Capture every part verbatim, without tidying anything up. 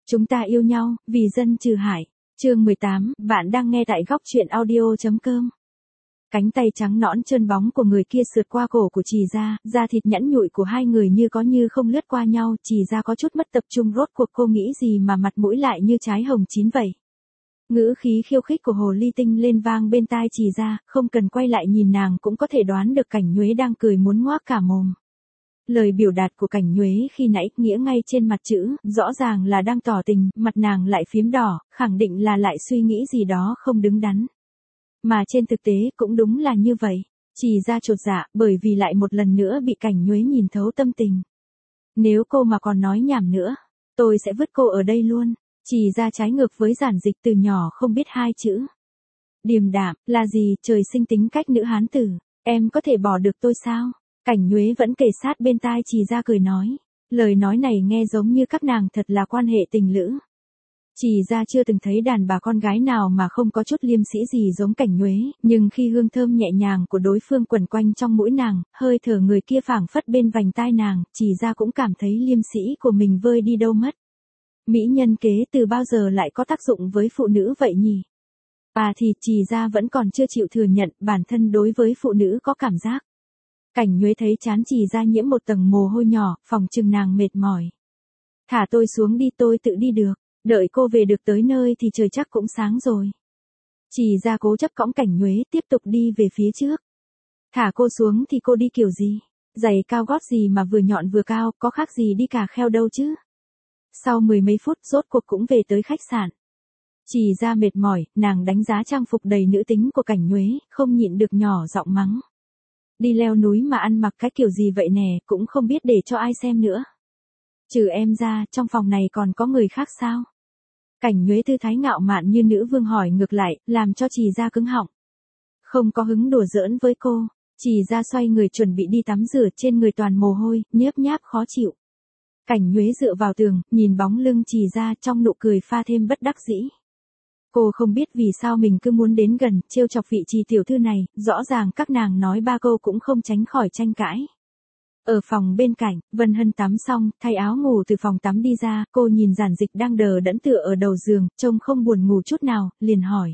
Chúng ta yêu nhau, vì dân trừ hại. Chương mười tám, bạn đang nghe tại góc truyện audio.com. Cánh tay trắng nõn trơn bóng của người kia sượt qua cổ của Trì Gia, da thịt nhẵn nhụi của hai người như có như không lướt qua nhau, Trì Gia có chút mất tập trung, rốt cuộc cô nghĩ gì mà mặt mũi lại như trái hồng chín vậy. Ngữ khí khiêu khích của Hồ Ly Tinh lên vang bên tai Trì Gia, không cần quay lại nhìn nàng cũng có thể đoán được Cảnh Nhuế đang cười muốn ngoác cả mồm. Lời biểu đạt của Cảnh Nhuế khi nãy nghĩa ngay trên mặt chữ, rõ ràng là đang tỏ tình, mặt nàng lại phím đỏ, khẳng định là lại suy nghĩ gì đó không đứng đắn. Mà trên thực tế cũng đúng là như vậy. Trì Gia chột dạ, bởi vì lại một lần nữa bị Cảnh Nhuế nhìn thấu tâm tình. Nếu cô mà còn nói nhảm nữa, tôi sẽ vứt cô ở đây luôn. Trì Gia trái ngược với Giản Dịch, từ nhỏ không biết hai chữ điềm đạm là gì, trời sinh tính cách nữ hán tử. Em có thể bỏ được tôi sao? Cảnh Nhuế vẫn kề sát bên tai Trì Gia cười nói. Lời nói này nghe giống như các nàng thật là quan hệ tình lữ. Trì Gia chưa từng thấy đàn bà con gái nào mà không có chút liêm sĩ gì giống Cảnh Nhuế, nhưng khi hương thơm nhẹ nhàng của đối phương quẩn quanh trong mũi nàng, hơi thở người kia phảng phất bên vành tai nàng, Trì Gia cũng cảm thấy liêm sĩ của mình vơi đi đâu mất. Mỹ nhân kế từ bao giờ lại có tác dụng với phụ nữ vậy nhỉ? À thì Trì Gia vẫn còn chưa chịu thừa nhận bản thân đối với phụ nữ có cảm giác. Cảnh Nhuế thấy trán Trì Gia nhiễm một tầng mồ hôi nhỏ, phòng chừng nàng mệt mỏi. Thả tôi xuống đi, tôi tự đi được, đợi cô về được tới nơi thì trời chắc cũng sáng rồi. Trì Gia cố chấp cõng Cảnh Nhuế tiếp tục đi về phía trước. Thả cô xuống thì cô đi kiểu gì? Giày cao gót gì mà vừa nhọn vừa cao, có khác gì đi cà kheo đâu chứ? Sau mười mấy phút rốt cuộc cũng về tới khách sạn. Trì Gia mệt mỏi, nàng đánh giá trang phục đầy nữ tính của Cảnh Nhuế, không nhịn được nhỏ giọng mắng. Đi leo núi mà ăn mặc cái kiểu gì vậy nè, cũng không biết để cho ai xem nữa. Trừ em ra, trong phòng này còn có người khác sao? Cảnh Nhuế tư thái ngạo mạn như nữ vương hỏi ngược lại, làm cho Trì Gia cứng họng. Không có hứng đùa giỡn với cô. Trì Gia xoay người chuẩn bị đi tắm rửa, trên người toàn mồ hôi, nhớp nháp khó chịu. Cảnh Nhuế dựa vào tường, nhìn bóng lưng Trì Gia, trong nụ cười pha thêm bất đắc dĩ. Cô không biết vì sao mình cứ muốn đến gần, trêu chọc vị Trì tiểu thư này, rõ ràng các nàng nói ba câu cũng không tránh khỏi tranh cãi. Ở phòng bên cạnh, Vân Hân tắm xong, thay áo ngủ từ phòng tắm đi ra, cô nhìn Giản Dịch đang đờ đẫn tựa ở đầu giường, trông không buồn ngủ chút nào, liền hỏi.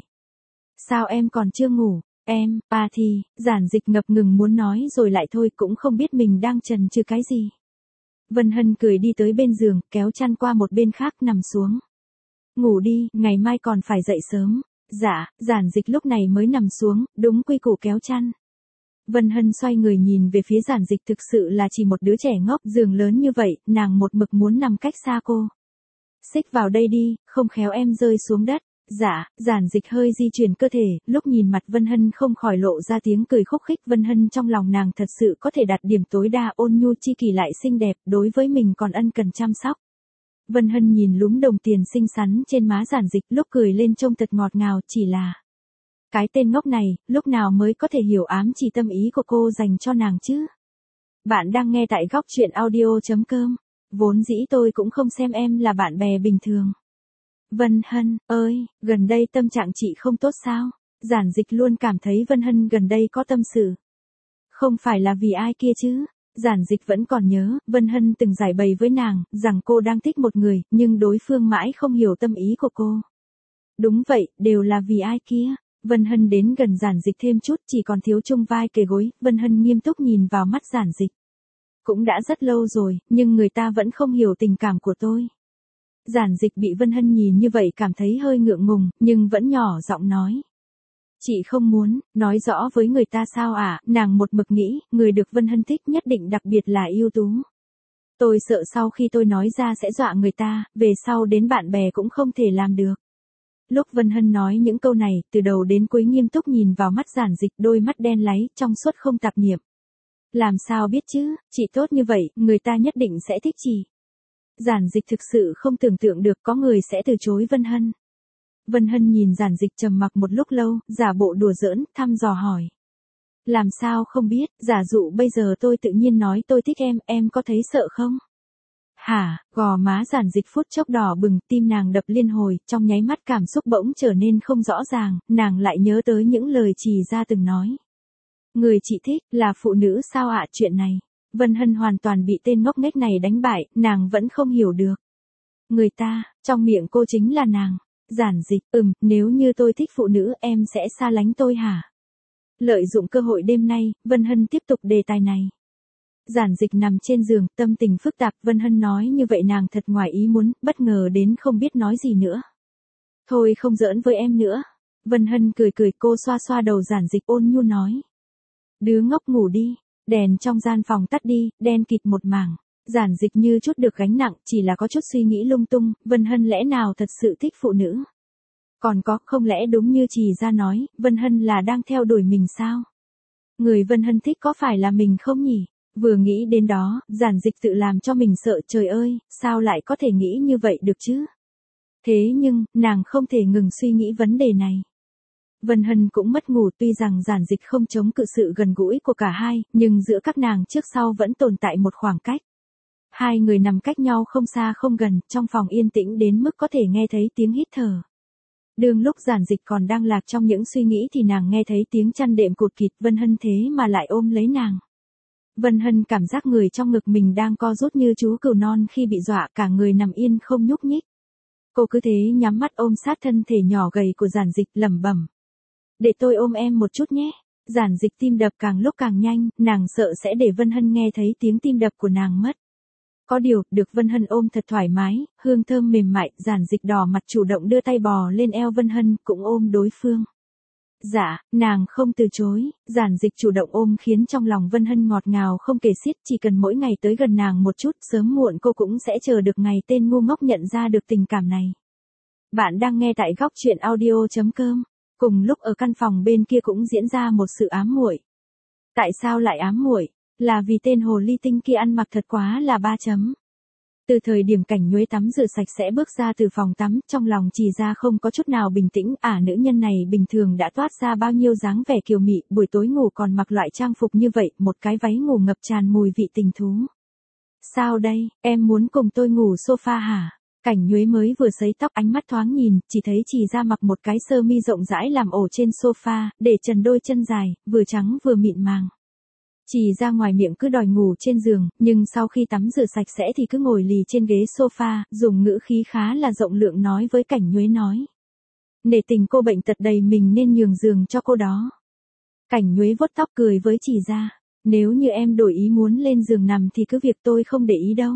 Sao em còn chưa ngủ? Em, à thì, Giản Dịch ngập ngừng muốn nói rồi lại thôi, cũng không biết mình đang chần chừ cái gì. Vân Hân cười đi tới bên giường, kéo chăn qua một bên khác nằm xuống. Ngủ đi, ngày mai còn phải dậy sớm. Dạ, Giản Dịch lúc này mới nằm xuống, đúng quy củ kéo chăn. Vân Hân xoay người nhìn về phía Giản Dịch, thực sự là chỉ một đứa trẻ ngốc, giường lớn như vậy, nàng một mực muốn nằm cách xa cô. Xích vào đây đi, không khéo em rơi xuống đất. Dạ, Giản Dịch hơi di chuyển cơ thể, lúc nhìn mặt Vân Hân không khỏi lộ ra tiếng cười khúc khích. Vân Hân trong lòng nàng thật sự có thể đạt điểm tối đa, ôn nhu chi kỷ lại xinh đẹp, đối với mình còn ân cần chăm sóc. Vân Hân nhìn lúm đồng tiền xinh xắn trên má Giản Dịch, lúc cười lên trông thật ngọt ngào, chỉ là cái tên ngốc này, lúc nào mới có thể hiểu ám chỉ tâm ý của cô dành cho nàng chứ? Bạn đang nghe tại góc truyện audio.com. Vốn dĩ tôi cũng không xem em là bạn bè bình thường. Vân Hân, ơi, gần đây tâm trạng chị không tốt sao? Giản Dịch luôn cảm thấy Vân Hân gần đây có tâm sự. Không phải là vì ai kia chứ? Giản Dịch vẫn còn nhớ, Vân Hân từng giải bày với nàng, rằng cô đang thích một người, nhưng đối phương mãi không hiểu tâm ý của cô. Đúng vậy, đều là vì ai kia? Vân Hân đến gần Giản Dịch thêm chút, chỉ còn thiếu chung vai kề gối, Vân Hân nghiêm túc nhìn vào mắt Giản Dịch. Cũng đã rất lâu rồi, nhưng người ta vẫn không hiểu tình cảm của tôi. Giản Dịch bị Vân Hân nhìn như vậy cảm thấy hơi ngượng ngùng, nhưng vẫn nhỏ giọng nói. Chị không muốn, nói rõ với người ta sao ạ? À? Nàng một mực nghĩ, người được Vân Hân thích nhất định đặc biệt là ưu tú. Tôi sợ sau khi tôi nói ra sẽ dọa người ta, về sau đến bạn bè cũng không thể làm được. Lúc Vân Hân nói những câu này, từ đầu đến cuối nghiêm túc nhìn vào mắt Giản Dịch, đôi mắt đen láy, trong suốt không tạp niệm. Làm sao biết chứ, chị tốt như vậy, người ta nhất định sẽ thích chị. Giản Dịch thực sự không tưởng tượng được có người sẽ từ chối Vân Hân. Vân Hân nhìn Giản Dịch trầm mặc một lúc lâu, giả bộ đùa giỡn, thăm dò hỏi. Làm sao không biết, giả dụ bây giờ tôi tự nhiên nói tôi thích em, em có thấy sợ không? Hả, gò má Giản Dịch phút chốc đỏ bừng, tim nàng đập liên hồi, trong nháy mắt cảm xúc bỗng trở nên không rõ ràng, nàng lại nhớ tới những lời Trì Gia từng nói. Người chị thích, là phụ nữ sao ạ? Chuyện này, Vân Hân hoàn toàn bị tên ngốc nghếch này đánh bại, nàng vẫn không hiểu được. Người ta, trong miệng cô chính là nàng. Giản Dịch, ừm, nếu như tôi thích phụ nữ em sẽ xa lánh tôi hả? Lợi dụng cơ hội đêm nay, Vân Hân tiếp tục đề tài này. Giản Dịch nằm trên giường, tâm tình phức tạp, Vân Hân nói như vậy nàng thật ngoài ý muốn, bất ngờ đến không biết nói gì nữa. Thôi không giỡn với em nữa. Vân Hân cười cười, cô xoa xoa đầu Giản Dịch ôn nhu nói. Đứa ngốc ngủ đi, đèn trong gian phòng tắt đi, đen kịt một mảng. Giản Dịch như chút được gánh nặng, chỉ là có chút suy nghĩ lung tung, Vân Hân lẽ nào thật sự thích phụ nữ? Còn có, không lẽ đúng như Trì Gia nói, Vân Hân là đang theo đuổi mình sao? Người Vân Hân thích có phải là mình không nhỉ? Vừa nghĩ đến đó, Giản Dịch tự làm cho mình sợ, trời ơi, sao lại có thể nghĩ như vậy được chứ? Thế nhưng, nàng không thể ngừng suy nghĩ vấn đề này. Vân Hân cũng mất ngủ, tuy rằng Giản Dịch không chống cự sự gần gũi của cả hai, nhưng giữa các nàng trước sau vẫn tồn tại một khoảng cách. Hai người nằm cách nhau không xa không gần, trong phòng yên tĩnh đến mức có thể nghe thấy tiếng hít thở. Đương lúc Giản Dịch còn đang lạc trong những suy nghĩ thì nàng nghe thấy tiếng chăn đệm cụt kịt, Vân Hân thế mà lại ôm lấy nàng. Vân Hân cảm giác người trong ngực mình đang co rút như chú cừu non khi bị dọa, cả người nằm yên không nhúc nhích. Cô cứ thế nhắm mắt ôm sát thân thể nhỏ gầy của Giản Dịch, lẩm bẩm. Để tôi ôm em một chút nhé. Giản Dịch tim đập càng lúc càng nhanh, nàng sợ sẽ để Vân Hân nghe thấy tiếng tim đập của nàng mất. Có điều, được Vân Hân ôm thật thoải mái, hương thơm mềm mại, Giản Dịch đỏ mặt chủ động đưa tay bò lên eo Vân Hân, cũng ôm đối phương. Dạ, nàng không từ chối, Giản Dịch chủ động ôm khiến trong lòng Vân Hân ngọt ngào không kể xiết, chỉ cần mỗi ngày tới gần nàng một chút, sớm muộn cô cũng sẽ chờ được ngày tên ngu ngốc nhận ra được tình cảm này. Bạn đang nghe tại góc truyện audio chấm com. Cùng lúc ở căn phòng bên kia cũng diễn ra một sự ám muội. Tại sao lại ám muội? Là vì tên hồ ly tinh kia ăn mặc thật quá là ba chấm. Từ thời điểm Cảnh Nhuế tắm rửa sạch sẽ bước ra từ phòng tắm, trong lòng Trì Gia không có chút nào bình tĩnh, ả nữ nhân này bình thường đã toát ra bao nhiêu dáng vẻ kiều mị, buổi tối ngủ còn mặc loại trang phục như vậy, một cái váy ngủ ngập tràn mùi vị tình thú. Sao đây, em muốn cùng tôi ngủ sofa hả? Cảnh Nhuế mới vừa sấy tóc, ánh mắt thoáng nhìn, chỉ thấy Trì Gia mặc một cái sơ mi rộng rãi làm ổ trên sofa, để trần đôi chân dài, vừa trắng vừa mịn màng. Trì Gia ngoài miệng cứ đòi ngủ trên giường, nhưng sau khi tắm rửa sạch sẽ thì cứ ngồi lì trên ghế sofa, dùng ngữ khí khá là rộng lượng nói với Cảnh Nhuế nói. Nể tình cô bệnh tật đầy mình nên nhường giường cho cô đó. Cảnh Nhuế vuốt tóc cười với Trì Gia. Nếu như em đổi ý muốn lên giường nằm thì cứ việc, tôi không để ý đâu.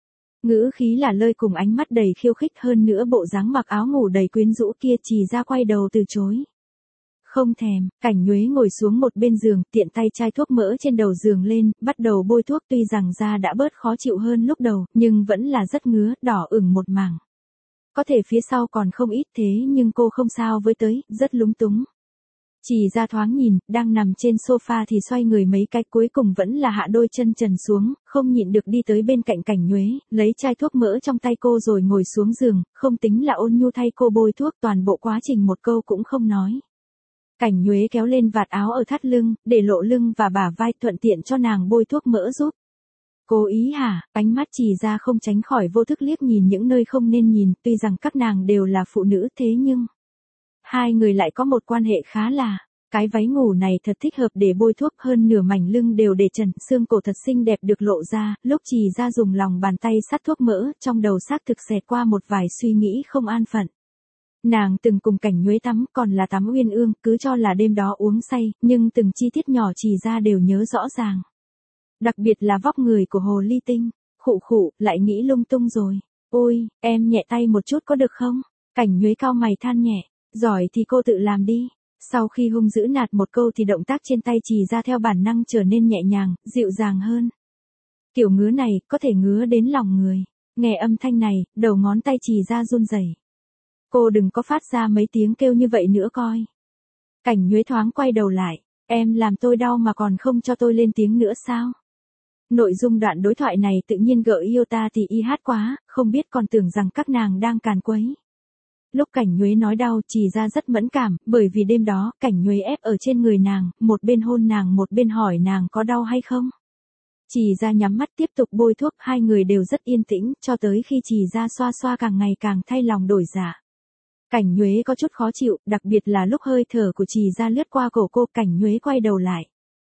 Ngữ khí là lơi cùng ánh mắt đầy khiêu khích, hơn nữa bộ dáng mặc áo ngủ đầy quyến rũ kia, Trì Gia quay đầu từ chối. Không thèm. Cảnh Nhuế ngồi xuống một bên giường, tiện tay chai thuốc mỡ trên đầu giường lên, bắt đầu bôi thuốc, tuy rằng da đã bớt khó chịu hơn lúc đầu, nhưng vẫn là rất ngứa, đỏ ửng một mảng. Có thể phía sau còn không ít, thế nhưng cô không sao với tới, rất lúng túng. Trì Gia thoáng nhìn, đang nằm trên sofa thì xoay người mấy cái, cuối cùng vẫn là hạ đôi chân trần xuống, không nhịn được đi tới bên cạnh Cảnh Nhuế, lấy chai thuốc mỡ trong tay cô rồi ngồi xuống giường, không tính là ôn nhu thay cô bôi thuốc, toàn bộ quá trình một câu cũng không nói. Cảnh Nhuế kéo lên vạt áo ở thắt lưng, để lộ lưng và bả vai, thuận tiện cho nàng bôi thuốc mỡ giúp. Cố ý hả? Ánh mắt Trì Gia không tránh khỏi vô thức liếc nhìn những nơi không nên nhìn, tuy rằng các nàng đều là phụ nữ thế nhưng hai người lại có một quan hệ khá là, cái váy ngủ này thật thích hợp để bôi thuốc, hơn nửa mảnh lưng đều để trần, xương cổ thật xinh đẹp được lộ ra, lúc Trì Gia dùng lòng bàn tay sát thuốc mỡ, trong đầu xác thực xẹt qua một vài suy nghĩ không an phận. Nàng từng cùng Cảnh Nhuế tắm, còn là tắm uyên ương, cứ cho là đêm đó uống say, nhưng từng chi tiết nhỏ Trì Gia đều nhớ rõ ràng. Đặc biệt là vóc người của hồ ly tinh, khụ khụ, lại nghĩ lung tung rồi. Ôi, em nhẹ tay một chút có được không? Cảnh Nhuế cau mày than nhẹ, giỏi thì cô tự làm đi. Sau khi hung dữ nạt một câu thì động tác trên tay Trì Gia theo bản năng trở nên nhẹ nhàng, dịu dàng hơn. Kiểu ngứa này, có thể ngứa đến lòng người. Nghe âm thanh này, đầu ngón tay Trì Gia run rẩy. Cô đừng có phát ra mấy tiếng kêu như vậy nữa coi. Cảnh Nhuế thoáng quay đầu lại, em làm tôi đau mà còn không cho tôi lên tiếng nữa sao? Nội dung đoạn đối thoại này tự nhiên gợi yêu ta thì y hát quá, không biết còn tưởng rằng các nàng đang càn quấy. Lúc Cảnh Nhuế nói đau, Trì Gia rất mẫn cảm, bởi vì đêm đó, Cảnh Nhuế ép ở trên người nàng, một bên hôn nàng một bên hỏi nàng có đau hay không. Trì Gia nhắm mắt tiếp tục bôi thuốc, hai người đều rất yên tĩnh, cho tới khi Trì Gia xoa xoa càng ngày càng thay lòng đổi dạ. Cảnh Nhuế có chút khó chịu, đặc biệt là lúc hơi thở của Trì Gia lướt qua cổ cô, Cảnh Nhuế quay đầu lại.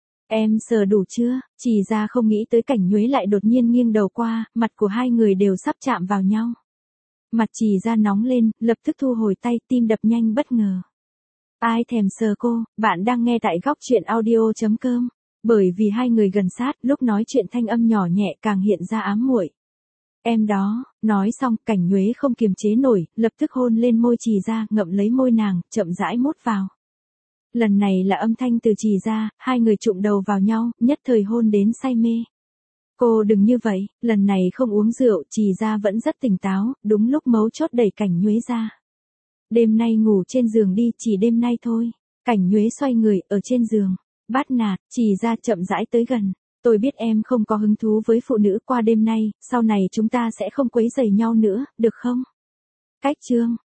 Em sờ đủ chưa? Trì Gia không nghĩ tới Cảnh Nhuế lại đột nhiên nghiêng đầu qua, mặt của hai người đều sắp chạm vào nhau. Mặt Trì Gia nóng lên, lập tức thu hồi tay, tim đập nhanh bất ngờ. Ai thèm sờ cô, bạn đang nghe tại góc chuyện audio.com. Bởi vì hai người gần sát, lúc nói chuyện thanh âm nhỏ nhẹ càng hiện ra ám muội. Em đó, nói xong, Cảnh Nhuế không kiềm chế nổi, lập tức hôn lên môi Trì Gia, ngậm lấy môi nàng, chậm rãi mút vào. Lần này là âm thanh từ Trì Gia, hai người trụm đầu vào nhau, nhất thời hôn đến say mê. Cô đừng như vậy, lần này không uống rượu, Trì Gia vẫn rất tỉnh táo, đúng lúc mấu chốt đẩy Cảnh Nhuế ra. Đêm nay ngủ trên giường đi, chỉ đêm nay thôi. Cảnh Nhuế xoay người, ở trên giường. Bát nạt, Trì Gia chậm rãi tới gần. Tôi biết em không có hứng thú với phụ nữ qua đêm nay, sau này chúng ta sẽ không quấy rầy nhau nữa, được không? Cách chương.